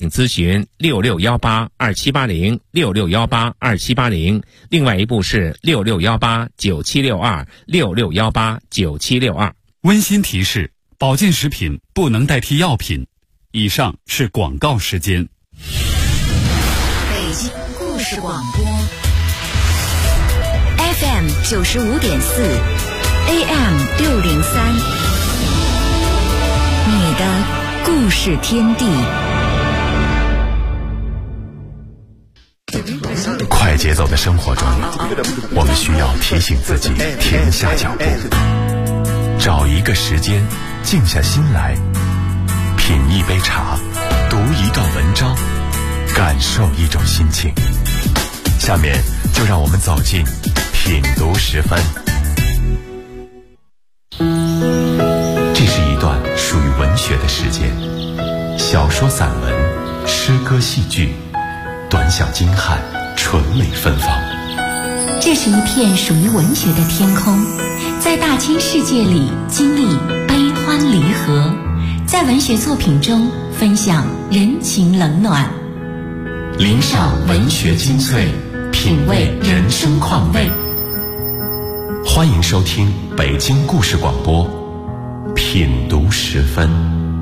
请咨询6618278066182780，另外一部是6618976266189762。 温馨提示：保健食品不能代替药品。以上是广告时间。 北京故事广播 FM 95.4 AM 603，你的故事天地。 快节奏的生活中，我们需要提醒自己停下脚步，找一个时间静下心来，品一杯茶，读一段文章，感受一种心情。下面就让我们走进品读10分。这是一段属于文学的时间，小说、散文、诗歌、戏剧，短小精悍，纯美芬芳。 这是一片属于文学的天空，在大千世界里经历悲欢离合，在文学作品中分享人情冷暖， 领赏文学精粹，品味人生况味。欢迎收听北京故事广播品读10分。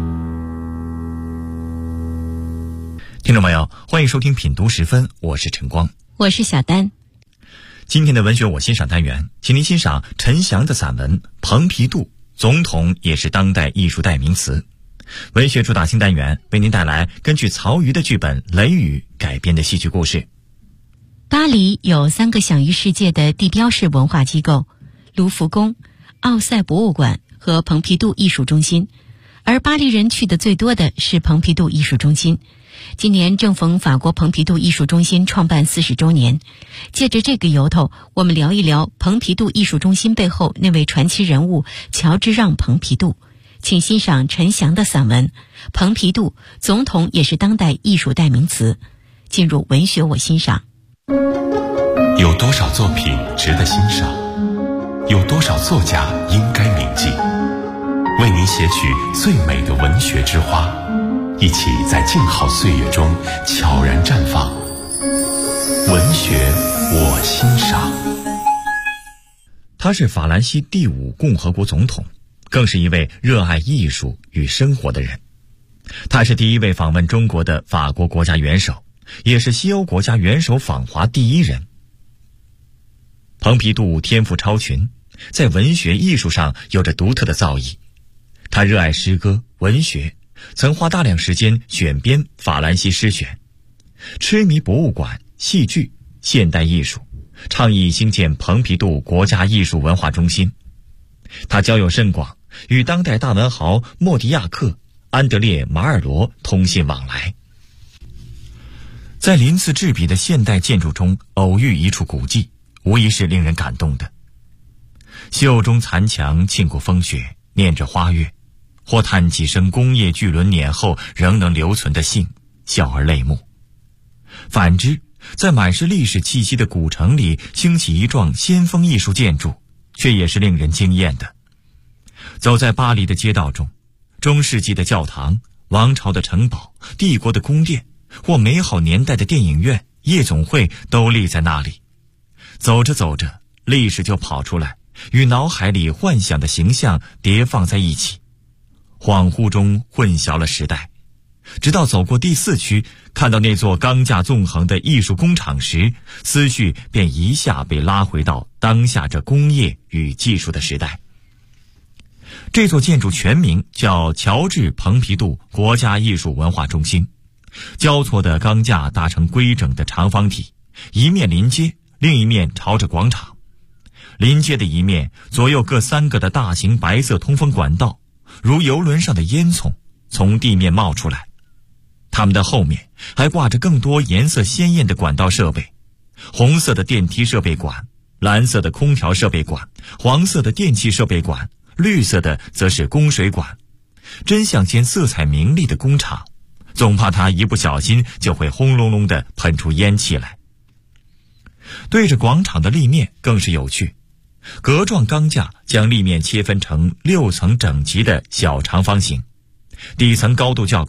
听众朋友，欢迎收听品读10分，我是陈光， 我是小丹。 今天的文学我欣赏单元，请您欣赏陈翔的散文《蓬皮杜》，总统也是当代艺术代名词。文学主打新单元为您带来根据曹禺的剧本《雷雨》改编的戏剧故事。 巴黎有3个享誉世界的地标式文化机构：卢浮宫、奥赛博物馆和蓬皮杜艺术中心，而巴黎人去的最多的是蓬皮杜艺术中心。今年正逢法国蓬皮杜艺术中心创办40周年，借着这个由头，我们聊一聊蓬皮杜艺术中心背后那位传奇人物乔治让·蓬皮杜。请欣赏陈翔的散文《蓬皮杜》，总统也是当代艺术代名词。进入文学我欣赏。 有多少作品值得欣赏？有多少作家应该铭记？为您写取最美的文学之花，一起在静好岁月中悄然绽放。文学我欣赏。 他是法兰西第5共和国总统，更是一位热爱艺术与生活的人。他是第1位访问中国的法国国家元首，也是西欧国家元首访华第1人。蓬皮杜天赋超群，在文学艺术上有着独特的造诣。他热爱诗歌、文学，曾花大量时间选编法兰西诗选，痴迷博物馆、戏剧、现代艺术，倡议兴建蓬皮杜国家艺术文化中心。他交友甚广，与当代大文豪莫迪亚克、安德烈·马尔罗通信往来。在鳞次栉比的现代建筑中偶遇一处古迹，无疑是令人感动的。袖中残墙沁过风雪，念着花月，或叹几声工业巨轮碾后仍能留存的信，笑而泪目。反之，在满是历史气息的古城里兴起一幢先锋艺术建筑，却也是令人惊艳的。走在巴黎的街道中，中世纪的教堂、王朝的城堡、帝国的宫殿，或美好年代的电影院、夜总会都立在那里。走着走着，历史就跑出来，与脑海里幻想的形象叠放在一起，恍惚中混淆了时代。直到走过第4区，看到那座钢架纵横的艺术工厂时，思绪便一下被拉回到当下这工业与技术的时代。这座建筑全名叫乔治·蓬皮杜国家艺术文化中心，交错的钢架搭成规整的长方体，一面临街，另一面朝着广场。临街的一面，左右各3个的大型白色通风管道，如游轮上的烟囱，从地面冒出来。它们的后面还挂着更多颜色鲜艳的管道设备，红色的电梯设备管，蓝色的空调设备管，黄色的电气设备管，绿色的则是供水管。真像间色彩明丽的工厂，总怕它一不小心就会轰隆隆地喷出烟气来。对着广场的立面更是有趣，格状钢架将立面切分成6层整齐的小长方形，底层高度较高，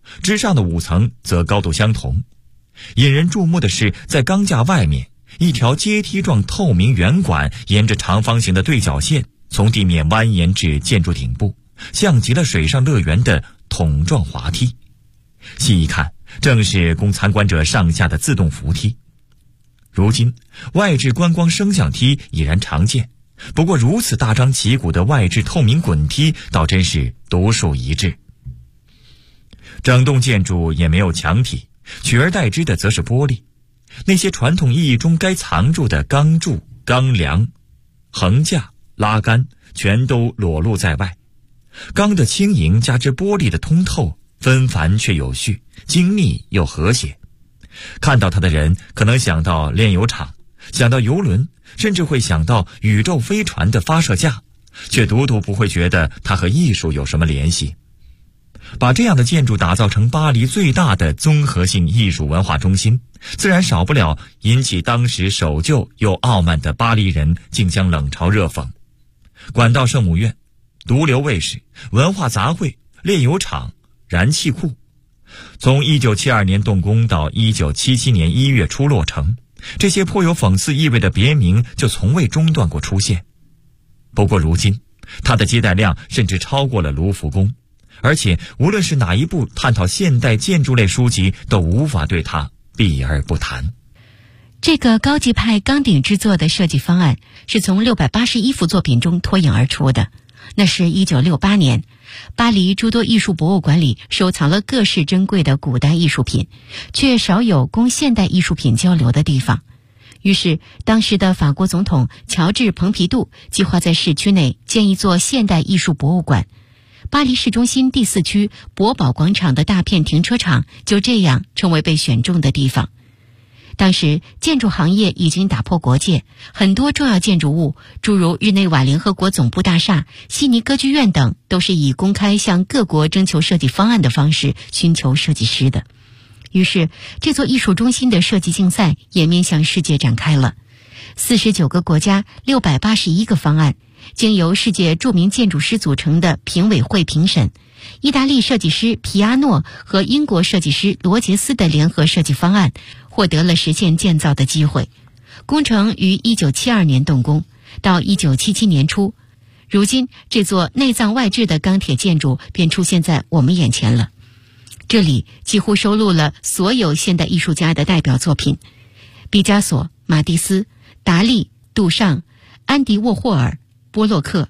之上的5层则高度相同。引人注目的是，在钢架外面，一条阶梯状透明圆管沿着长方形的对角线从地面蜿蜒至建筑顶部，像极了水上乐园的桶状滑梯。细一看，正是供参观者上下的自动扶梯。如今外置观光升降梯已然常见，不过如此大张旗鼓的外置透明滚梯倒真是独树一帜。整栋建筑也没有墙体，取而代之的则是玻璃。那些传统意义中该藏住的钢柱、钢梁、横架、拉杆全都裸露在外。钢的轻盈加之玻璃的通透，纷繁却有序，精密又和谐。看到它的人可能想到炼油厂，想到游轮，甚至会想到宇宙飞船的发射架，却独独不会觉得它和艺术有什么联系。把这样的建筑打造成巴黎最大的综合性艺术文化中心，自然少不了引起当时守旧又傲慢的巴黎人竟将冷嘲热讽。管道圣母院、毒瘤卫士、文化杂烩、炼油厂、燃气库，从1972年动工到1977年1月初落成，这些颇有讽刺意味的别名就从未中断过出现。不过如今，它的接待量甚至超过了卢浮宫，而且无论是哪一部探讨现代建筑类书籍，都无法对它避而不谈。 这个高级派钢顶制作的设计方案是从681幅作品中脱颖而出的。那是1968年，巴黎诸多艺术博物馆里收藏了各式珍贵的古代艺术品，却少有供现代艺术品交流的地方。于是当时的法国总统乔治·蓬皮杜计划在市区内建一座现代艺术博物馆。巴黎市中心第4区博宝广场的大片停车场就这样成为被选中的地方。当时建筑行业已经打破国界，很多重要建筑物，诸如日内瓦联合国总部大厦、悉尼歌剧院等，都是以公开向各国征求设计方案的方式寻求设计师的。于是这座艺术中心的设计竞赛也面向世界展开了。49个国家681个方案，经由世界著名建筑师组成的评委会评审，意大利设计师皮阿诺和英国设计师罗杰斯的联合设计方案获得了实现建造的机会。工程于1972年动工，到1977年初，如今这座内脏外置的钢铁建筑便出现在我们眼前了。这里几乎收录了所有现代艺术家的代表作品，毕加索、马蒂斯、达利、杜尚、安迪沃霍尔、波洛克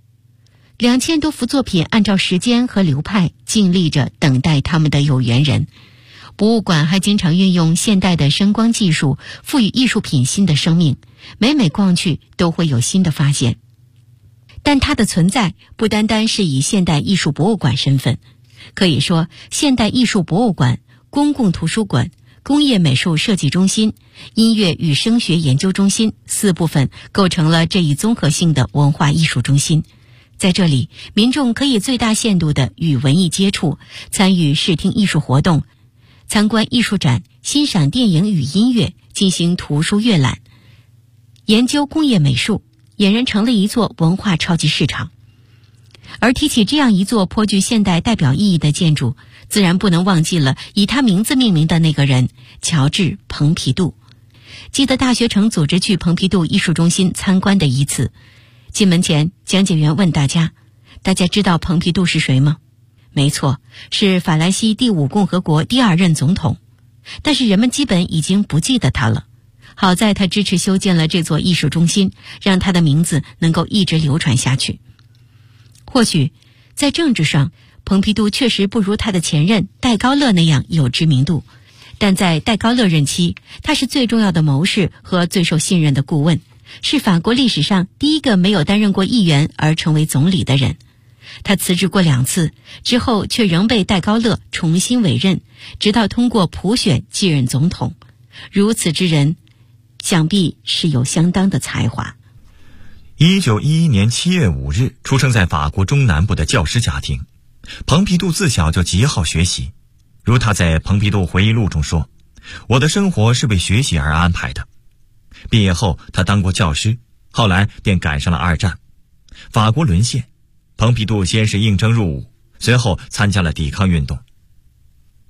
，2000多幅作品按照时间和流派静立着等待他们的有缘人。博物馆还经常运用现代的声光技术，赋予艺术品新的生命，每逛去都会有新的发现。但它的存在不单单是以现代艺术博物馆身份，可以说现代艺术博物馆、公共图书馆、工业美术设计中心、音乐与声学研究中心4部分构成了这一综合性的文化艺术中心。在这里，民众可以最大限度地与文艺接触，参与视听艺术活动，参观艺术展，欣赏电影与音乐，进行图书阅览，研究工业美术，俨然成了一座文化超级市场。而提起这样一座颇具现代代表意义的建筑，自然不能忘记了以他名字命名的那个人——乔治·蓬皮杜。记得大学城组织去蓬皮杜艺术中心参观的一次，进门前，讲解员问大家知道蓬皮杜是谁吗？没错，是法兰西第5共和国第2任总统。但是人们基本已经不记得他了。好在他支持修建了这座艺术中心，让他的名字能够一直流传下去。或许在政治上，蓬皮杜确实不如他的前任戴高乐那样有知名度，但在戴高乐任期，他是最重要的谋士和最受信任的顾问，是法国历史上第一个没有担任过议员而成为总理的人。他辞职过2次，之后却仍被戴高乐重新委任，直到通过普选继任总统。如此之人，想必是有相当的才华。 1911年7月5日出生在法国中南部的教师家庭，蓬皮杜自小就极好学习。如他在蓬皮杜回忆录中说，我的生活是为学习而安排的。毕业后他当过教师，后来便赶上了2战。法国沦陷，蓬皮杜先是应征入伍，随后参加了抵抗运动。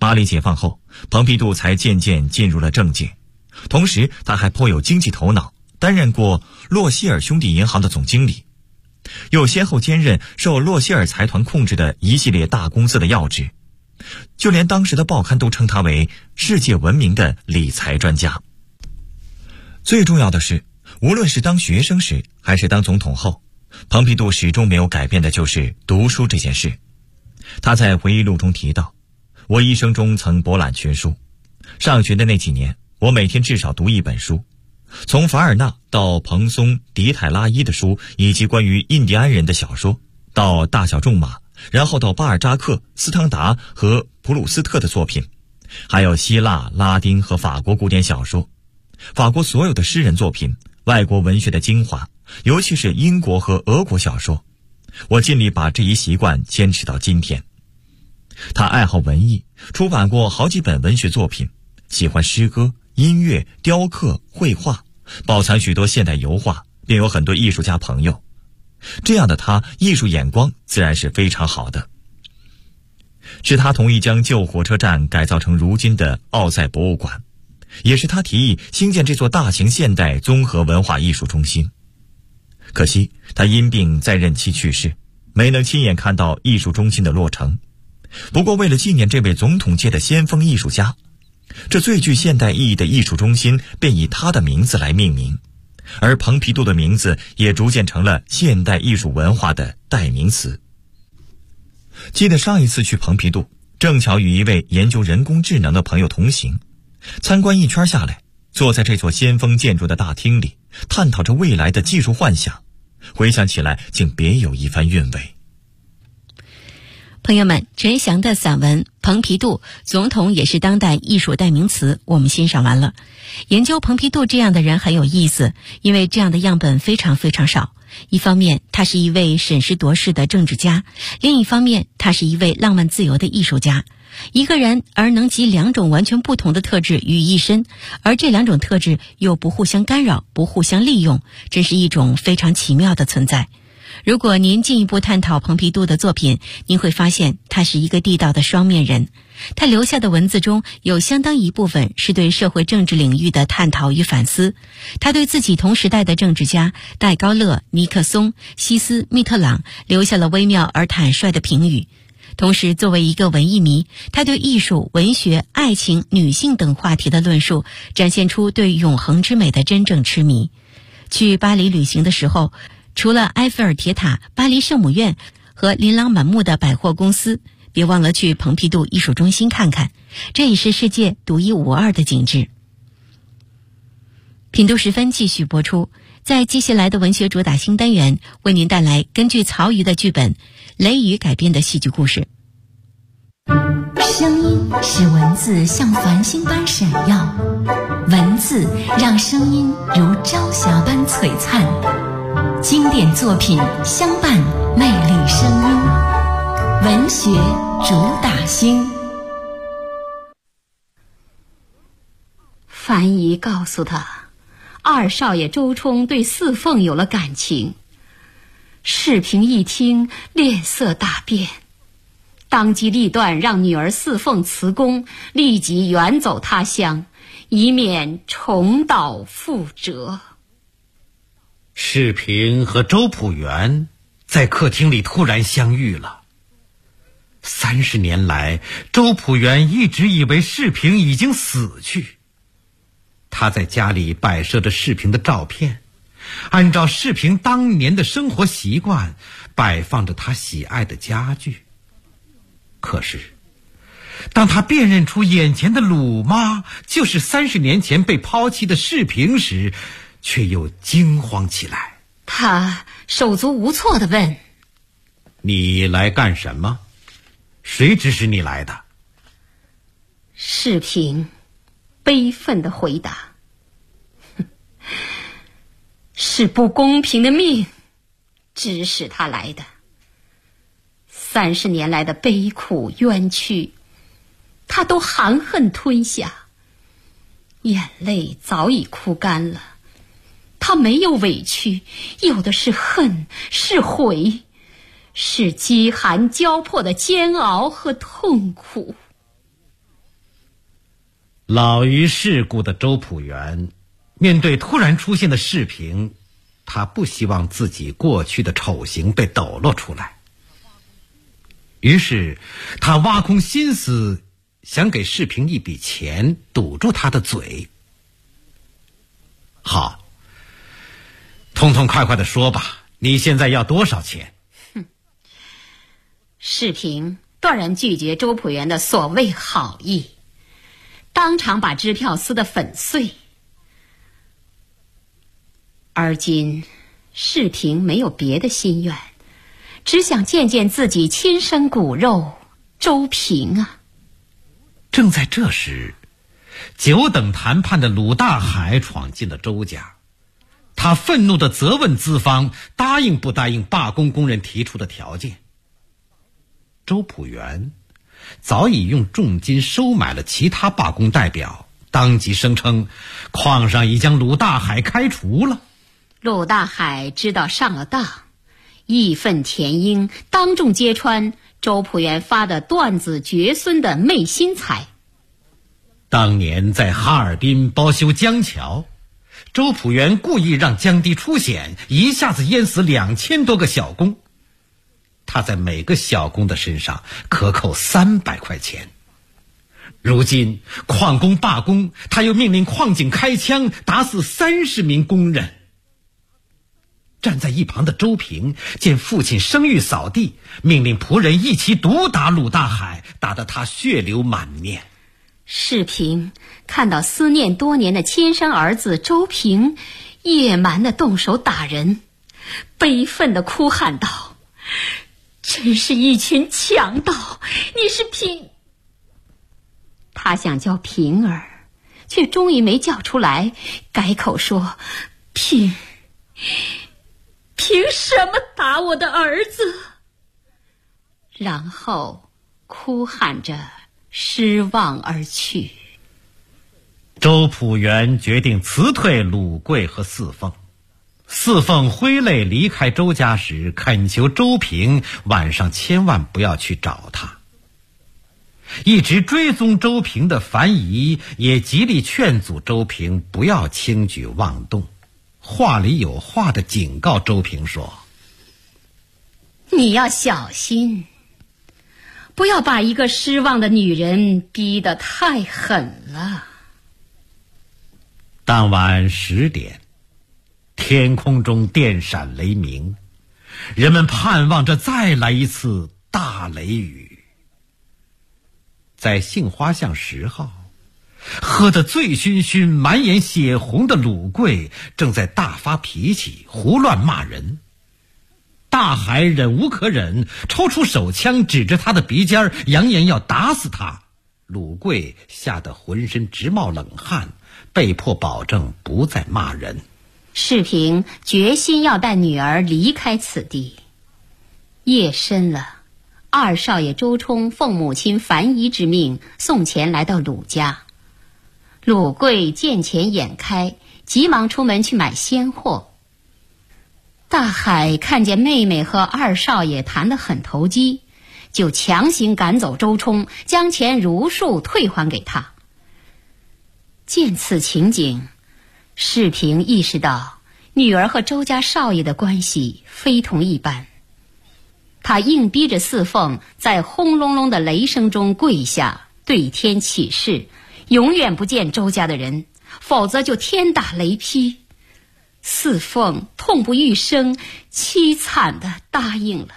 巴黎解放后，蓬皮杜才渐渐进入了政界，同时他还颇有经济头脑，担任过洛希尔兄弟银行的总经理，又先后兼任受洛希尔财团控制的一系列大公司的要职，就连当时的报刊都称他为世界闻名的理财专家。最重要的是，无论是当学生时还是当总统后，蓬皮杜始终没有改变的就是读书这件事。他在回忆录中提到，我一生中曾博览群书，上学的那几年，我每天至少读一本书，从凡尔纳到蓬松、迪泰拉伊的书，以及关于印第安人的小说，到大小仲马，然后到巴尔扎克、斯汤达和普鲁斯特的作品，还有希腊、拉丁和法国古典小说，法国所有的诗人作品，外国文学的精华，尤其是英国和俄国小说。我尽力把这一习惯坚持到今天。他爱好文艺，出版过好几本文学作品，喜欢诗歌、音乐、雕刻、绘画，保存许多现代油画，并有很多艺术家朋友。这样的他，艺术眼光自然是非常好的。是他同意将旧火车站改造成如今的奥赛博物馆，也是他提议兴建这座大型现代综合文化艺术中心。可惜他因病在任期去世，没能亲眼看到艺术中心的落成。不过为了纪念这位总统界的先锋艺术家，这最具现代意义的艺术中心便以他的名字来命名，而蓬皮杜的名字也逐渐成了现代艺术文化的代名词。记得上一次去蓬皮杜，正巧与一位研究人工智能的朋友同行，参观一圈下来，坐在这座先锋建筑的大厅里，探讨着未来的技术幻想，回想起来竟别有一番韵味。 朋友们，陈翔的散文《蓬皮杜：总统也是当代艺术代名词》我们欣赏完了。研究蓬皮杜这样的人很有意思，因为这样的样本非常非常少。一方面他是一位审时度势的政治家，另一方面他是一位浪漫自由的艺术家。一个人而能集两种完全不同的特质于一身，而这两种特质又不互相干扰，不互相利用，真是一种非常奇妙的存在。如果您进一步探讨蓬皮杜的作品，您会发现他是一个地道的双面人。他留下的文字中有相当一部分是对社会政治领域的探讨与反思。他对自己同时代的政治家戴高乐、尼克松、西斯、密特朗留下了微妙而坦率的评语。同时作为一个文艺迷，他对艺术、文学、爱情、女性等话题的论述展现出对永恒之美的真正痴迷。去巴黎旅行的时候，除了埃菲尔铁塔、巴黎圣母院和琳琅满目的百货公司，别忘了去蓬皮杜艺术中心看看，这也是世界独一无二的景致。品读时分继续播出，在接下来的文学主打新单元，为您带来根据曹禺的剧本《雷雨》改编的戏剧故事。 声音使文字像繁星般闪耀，文字让声音如朝霞般璀璨。经典作品相伴，魅力声音，文学主打星。 樊姨告诉他，二少爷周冲对四凤有了感情。世平一听，脸色大变，当机立断让女儿四凤辞宫，立即远走他乡，以免重蹈覆辙。 世平和周朴园在客厅里突然相遇了。30年来，周朴园一直以为世平已经死去。他在家里摆设着世平的照片，按照世平当年的生活习惯，摆放着他喜爱的家具。可是当他辨认出眼前的鲁妈就是30年前被抛弃的世平时，却又惊慌起来。 他手足无措地问： 你来干什么？谁指使你来的？ 世平悲愤地回答：是不公平的命指使他来的。30年来的悲苦冤屈，他都含恨吞下，眼泪早已哭干了。他没有委屈，有的是恨，是悔，是饥寒交迫的煎熬和痛苦。 老于世故的周朴园面对突然出现的世平，他不希望自己过去的丑行被抖落出来，于是他挖空心思想给世平一笔钱，堵住他的嘴。好，痛痛快快地说吧，你现在要多少钱？ 世平断然拒绝周朴园的所谓好意，当场把支票撕得粉碎。而今世平没有别的心愿，只想见见自己亲生骨肉周平啊。 正在这时，久等谈判的鲁大海闯进了周家，他愤怒地责问资方答应不答应罢工工人提出的条件。周朴园早已用重金收买了其他罢工代表，当即声称矿上已将鲁大海开除了。 鲁大海知道上了当，义愤填膺，当众揭穿周朴园发的断子绝孙的昧心财。 当年在哈尔滨包修江桥，周朴园故意让江堤出险，一下子淹死2000多个小工，他在每个小工的身上克扣300块钱。如今矿工罢工，他又命令矿警开枪打死30名工人。站在一旁的周平见父亲声誉扫地，命令仆人一起毒打鲁大海，打得他血流满面。 世平看到思念多年的亲生儿子周平野蛮地动手打人，悲愤地哭喊道：真是一群强盗！你是平……他想叫平儿，却终于没叫出来，改口说：凭什么打我的儿子？然后哭喊着失望而去。 周朴园决定辞退鲁贵和四凤。四凤挥泪离开周家时，恳求周平晚上千万不要去找他。一直追踪周平的樊姨也极力劝阻周平不要轻举妄动，话里有话地警告周平说： 你要小心，不要把一个失望的女人逼得太狠了。 当晚10点，天空中电闪雷鸣，人们盼望着再来一次大雷雨。在杏花巷10号，喝得醉醺醺、满眼血红的鲁贵正在大发脾气，胡乱骂人。大海忍无可忍，抽出手枪指着他的鼻尖，扬言要打死他。鲁贵吓得浑身直冒冷汗，被迫保证不再骂人。 世平决心要带女儿离开此地。夜深了，二少爷周冲奉母亲樊姨之命送钱来到鲁家。鲁贵见钱眼开，急忙出门去买鲜货。大海看见妹妹和二少爷谈得很投机，就强行赶走周冲，将钱如数退还给他。见此情景，世平意识到女儿和周家少爷的关系非同一般。他硬逼着四凤在轰隆隆的雷声中跪下，对天起誓，永远不见周家的人，否则就天打雷劈。四凤痛不欲生，凄惨地答应了。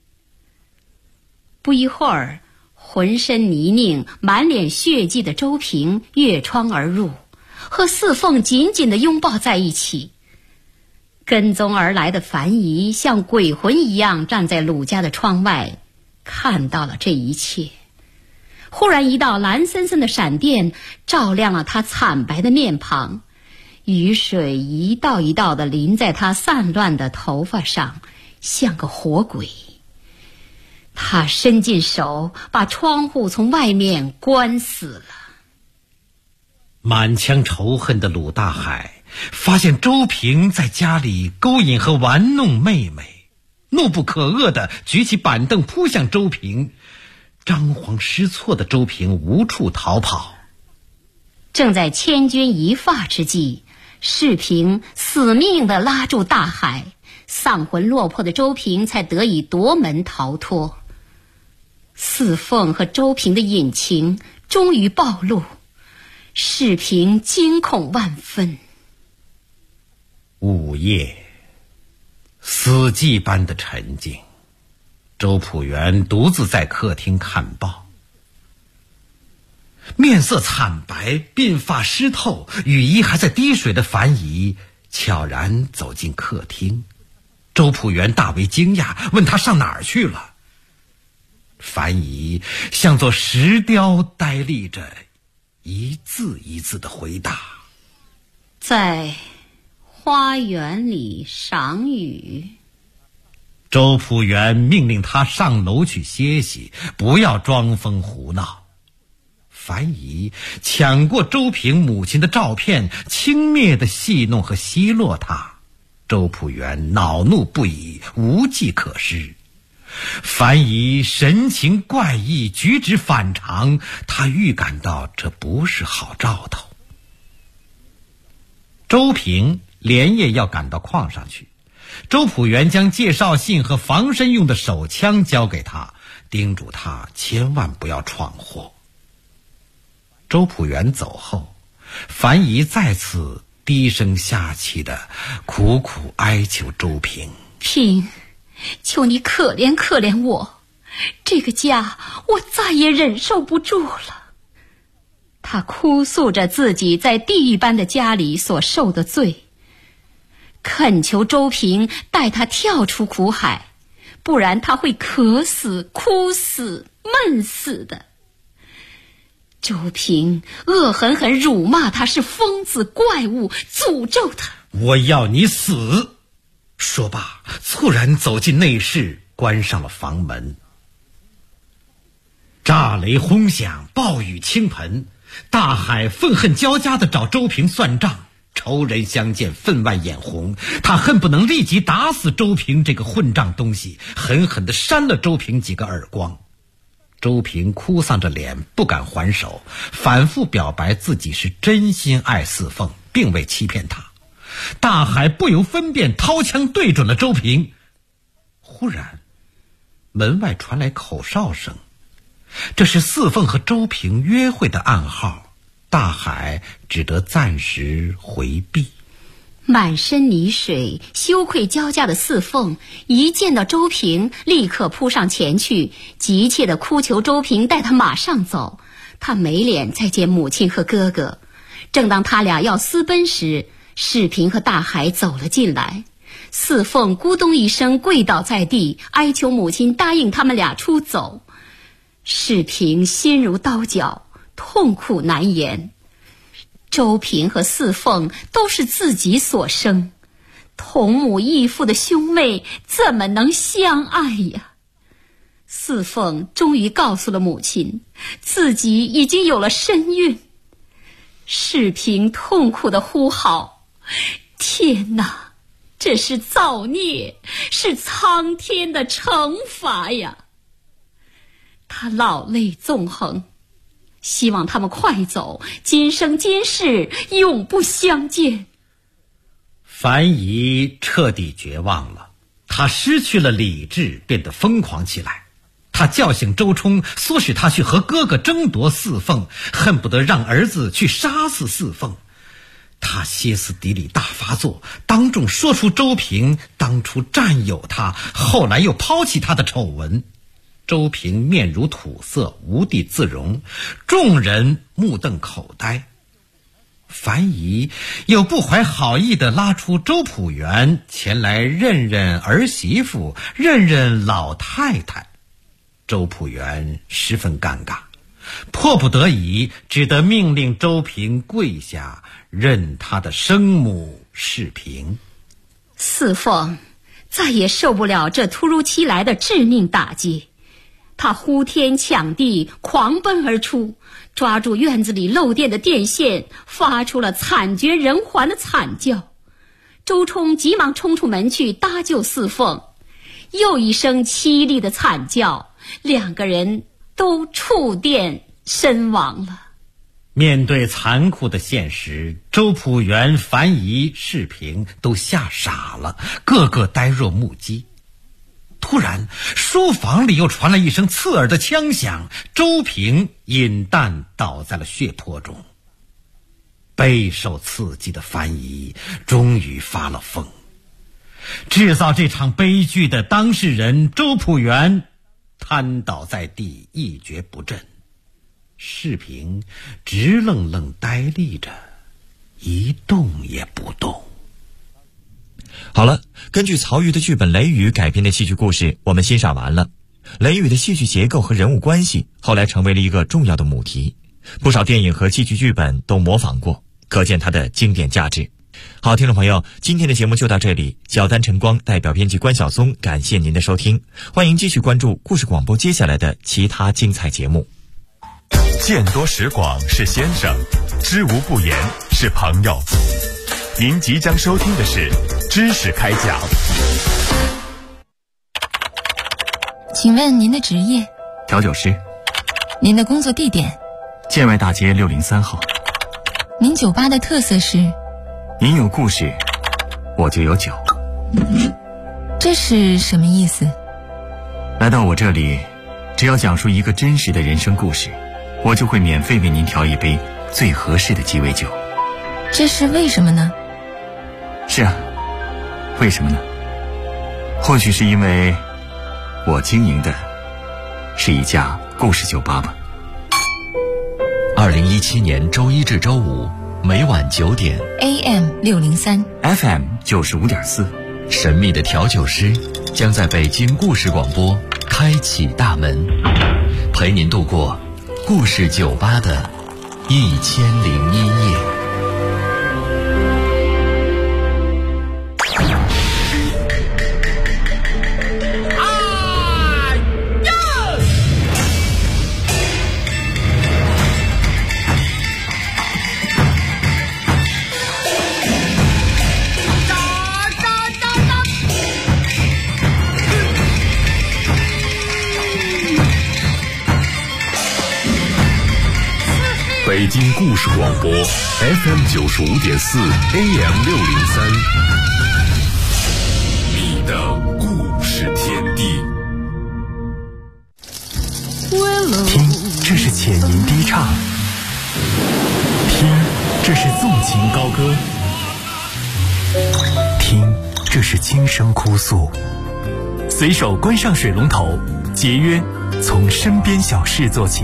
不一会儿，浑身泥泞、满脸血迹的周平越窗而入，和四凤紧紧地拥抱在一起。跟踪而来的樊姨像鬼魂一样站在鲁家的窗外，看到了这一切。忽然一道蓝森森的闪电照亮了他惨白的面庞，雨水一道一道地淋在他散乱的头发上，像个活鬼。他伸进手，把窗户从外面关死了。 满腔仇恨的鲁大海发现周平在家里勾引和玩弄妹妹，怒不可遏地举起板凳扑向周平。张皇失措的周平无处逃跑。 正在千钧一发之际，世平死命地拉住大海，丧魂落魄的周平才得以夺门逃脱。四凤和周平的隐情终于暴露，世平惊恐万分。 午夜，死寂般的沉静，周朴园独自在客厅看报，面色惨白，鬓发湿透，雨衣还在滴水的樊姨悄然走进客厅。周朴园大为惊讶，问他上哪儿去了。樊姨像座石雕呆立着，一字一字的回答： 在花园里赏雨。 周朴园命令他上楼去歇息，不要装疯胡闹。樊姨抢过周平母亲的照片，轻蔑地戏弄和奚落他。周朴园恼怒不已，无计可施。樊姨神情怪异，举止反常，他预感到这不是好兆头。周平连夜要赶到矿上去，周朴园将介绍信和防身用的手枪交给他，叮嘱他千万不要闯祸。周朴园走后，樊姨再次低声下气的苦苦哀求周平： 平，求你可怜可怜我，这个家我再也忍受不住了。他哭诉着自己在地狱般的家里所受的罪，恳求周平带他跳出苦海，不然他会渴死、哭死、闷死的。周平恶狠狠辱骂他是疯子怪物，诅咒他： 我要你死！说罢，猝然走进内室，关上了房门。炸雷轰响，暴雨倾盆，大海愤恨交加地找周平算账。仇人相见，分外眼红，他恨不能立即打死周平这个混账东西，狠狠地扇了周平几个耳光。周平哭丧着脸，不敢还手，反复表白自己是真心爱四凤，并未欺骗他。大海不由分辨，掏枪对准了周平。忽然门外传来口哨声，这是四凤和周平约会的暗号，大海只得暂时回避。 满身泥水、羞愧交加的四凤一见到周平，立刻扑上前去，急切地哭求周平带他马上走。他没脸再见母亲和哥哥。正当他俩要私奔时，世平和大海走了进来。四凤咕咚一声跪倒在地，哀求母亲答应他们俩出走。世平心如刀绞，痛苦难言。周平和四凤都是自己所生，同母异父的兄妹怎么能相爱呀？四凤终于告诉了母亲，自己已经有了身孕。世平痛苦地呼号：天哪，这是造孽，是苍天的惩罚呀！他老泪纵横，希望他们快走，今生今世永不相见。 樊姨彻底绝望了，她失去了理智，变得疯狂起来。她叫醒周冲，唆使他去和哥哥争夺四凤，恨不得让儿子去杀死四凤。他歇斯底里大发作，当众说出周平当初占有他，后来又抛弃他的丑闻。周平面如土色，无地自容，众人目瞪口呆。樊姨又不怀好意地拉出周朴园前来认认儿媳妇，认认老太太。周朴园十分尴尬，迫不得已只得命令周平跪下，认他的生母世平。 四凤再也受不了这突如其来的致命打击，他呼天抢地，狂奔而出，抓住院子里漏电的电线，发出了惨绝人寰的惨叫。周冲急忙冲出门去搭救四凤，又一声凄厉的惨叫，两个人都触电身亡了。 面对残酷的现实，周朴园、樊姨、世平都吓傻了，个个呆若木鸡。突然，书房里又传来一声刺耳的枪响，周平饮弹倒在了血泊中。备受刺激的樊姨终于发了疯。制造这场悲剧的当事人周朴园瘫倒在地，一蹶不振。世平直愣愣呆立着，一动也不动。 好了，根据曹禺的剧本《雷雨》改编的戏剧故事我们欣赏完了。雷雨的戏剧结构和人物关系后来成为了一个重要的母题，不少电影和戏剧剧本都模仿过，可见它的经典价值。好，听众朋友，今天的节目就到这里。小丹晨光代表编辑关晓松，感谢您的收听，欢迎继续关注故事广播接下来的其他精彩节目。 见多识广是先生，知无不言是朋友。您即将收听的是知识开讲。 请问您的职业？ 调酒师。 您的工作地点？ 建外大街603号。 您酒吧的特色是？ 您有故事，我就有酒。 这是什么意思？ 来到我这里，只要讲述一个真实的人生故事，我就会免费为您调一杯最合适的鸡尾酒。 这是为什么呢？ 是啊，为什么呢？或许是因为我经营的是一家故事酒吧吧。 2017年周一至周五每晚9点 AM 603 FM 95.4， 神秘的调酒师将在北京故事广播开启大门，陪您度过故事酒吧的1001夜。北京故事广播 FM 95.4 AM 603，你的故事天地。 听，这是浅吟低唱；听，这是纵情高歌；听，这是轻声哭诉。随手关上水龙头，节约从身边小事做起。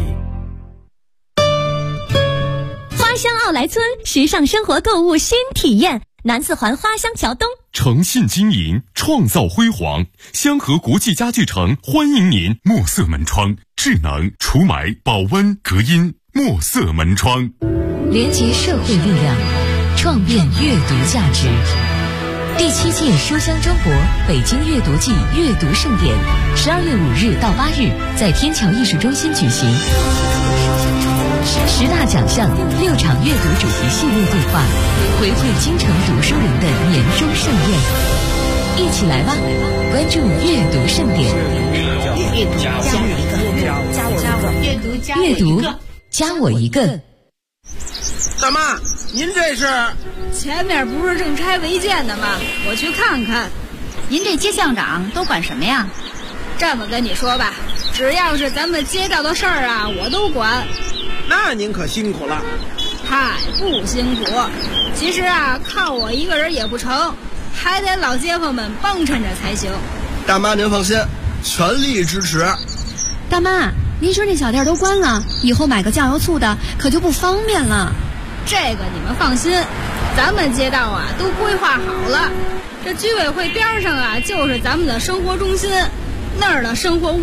花乡奥莱村时尚生活购物新体验，南四环花乡桥东， 诚信经营，创造辉煌。香河国际家具城欢迎您。墨色门窗，智能除霾、保温、隔音。墨色门窗， 连接社会力量，创变阅读价值。第7届书香中国北京阅读季阅读盛典，12月5日到8日在天桥艺术中心举行。10大奖项，6场阅读主题系列对话，回馈京城读书人的年终盛宴。一起来吧，关注阅读盛典。阅读加我一个。 大妈，您这是？ 前面不是正拆违建呢吗？我去看看。 您这街巷长都管什么呀？ 这么跟你说吧，只要是咱们街道的事儿啊，我都管。 那您可辛苦了。 嗨，不辛苦。其实啊，靠我一个人也不成，还得老街坊们帮衬着才行。 大妈您放心，全力支持。 大妈，您说那小店都关了，以后买个酱油醋的可就不方便了。 这个你们放心，咱们街道啊都规划好了。这居委会边上啊就是咱们的生活中心，那儿的生活